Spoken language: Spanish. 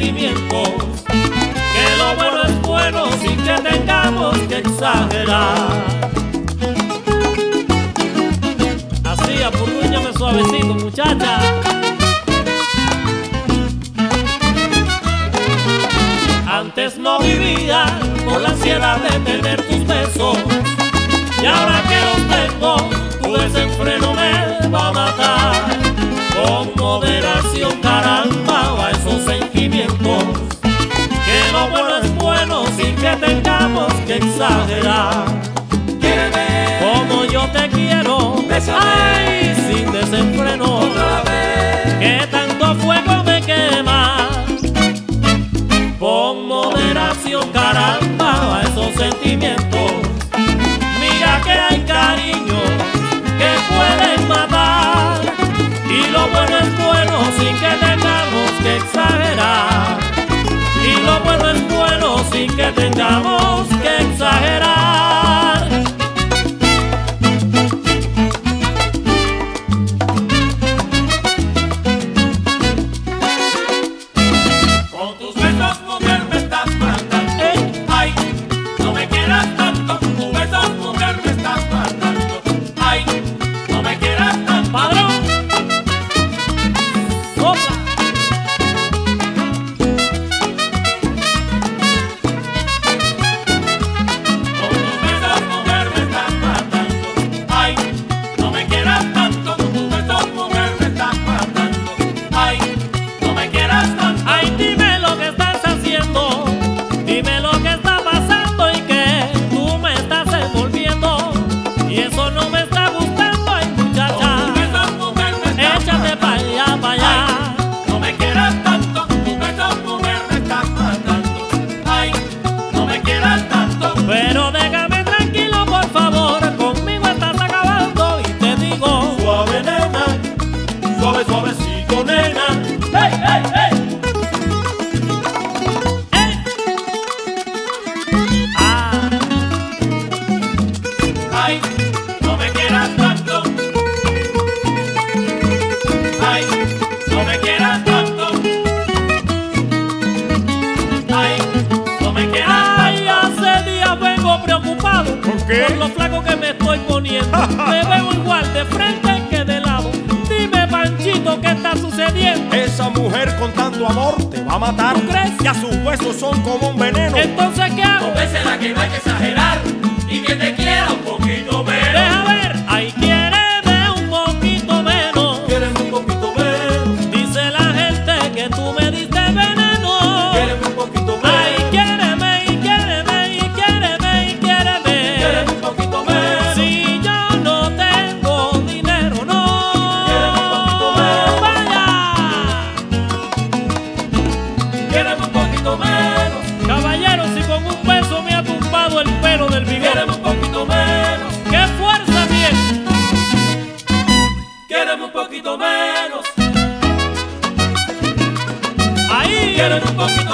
sentimientos, que lo bueno es bueno sin que tengamos que exagerar. Así, apurrúñame suavecito, muchacha. Antes no vivía por la ansiedad de tener tus besos, y ahora que los tengo, tu desenfreno me va a matar. Con moderación, caramba, a esos sentimientos, que lo bueno es bueno sin que tengamos que exagerar. Quiéreme como yo te quiero, bésame, ay, sin desenfreno, otra vez, que tanto fuego me quema. Con moderación, caramba, a esos sentimientos, mira que hay cariño que pueden matar, y lo bueno es bueno sin que tengamos que exagerar, y lo bueno es bueno sin que tengamos que exagerar. con tus besos, mujer, me estás matando. Ay, no me quieras tanto, con tus besos, mujer, me estás matando. Ay, no me quieras tanto. Padrón, sopla. Con tus besos, mujer, me estás matando. Ay, no me quieras tanto, con tus besos, mujer, me estás matando. Ay, no me quieras tanto. Ay, dime lo que estás haciendo, dime lo que está pasando y que tú me estás envolviendo, y eso no me está gustando, ay muchacha, Con tus besos, mujer, me estás échate pa' allá, pa' allá. no me quieras tanto, con tus besos, mujer, me estás matando. Ay, no me quieras tanto. Pero déjame tranquilo, por favor, conmigo estás acabando y te digo, Suave, nena, suave, suavecito, nena. ¡Hey, hey, hey! ¡eh! Ah, Ay, no me quieras tanto. Ay, no me quieras tanto. Ay, no me quieras ay, tanto. hace días vengo preocupado por lo flaco que me estoy poniendo. Me veo igual de frente que de lado. Dime, Panchito, ¿qué está sucediendo? Esa mujer con tanto amor te va a matar. ¿Tú crees? Ya sus huesos son como un veneno. Entonces, ¿qué hago? Convéncela que no hay que exagerar y que te quiera un poquito menos. Deja ver, ay, quiéreme un poquito menos. Quiéreme un poquito menos. Dice la gente que tú me diste veneno. Quiéreme un poquito menos. Ay, quiéreme y quiéreme y quiéreme y quiéreme. Quiéreme un poquito menos. Si yo no tengo dinero, no. Quiéreme un poquito menos. Vaya. Quiéreme un poquito menos. Caballero, si con un beso me ha tumbado el pelo del bigote. Quiéreme un poquito menos. ¡Qué fuerza tiene! Quiéreme un poquito menos. Ahí. Quiéreme un poquito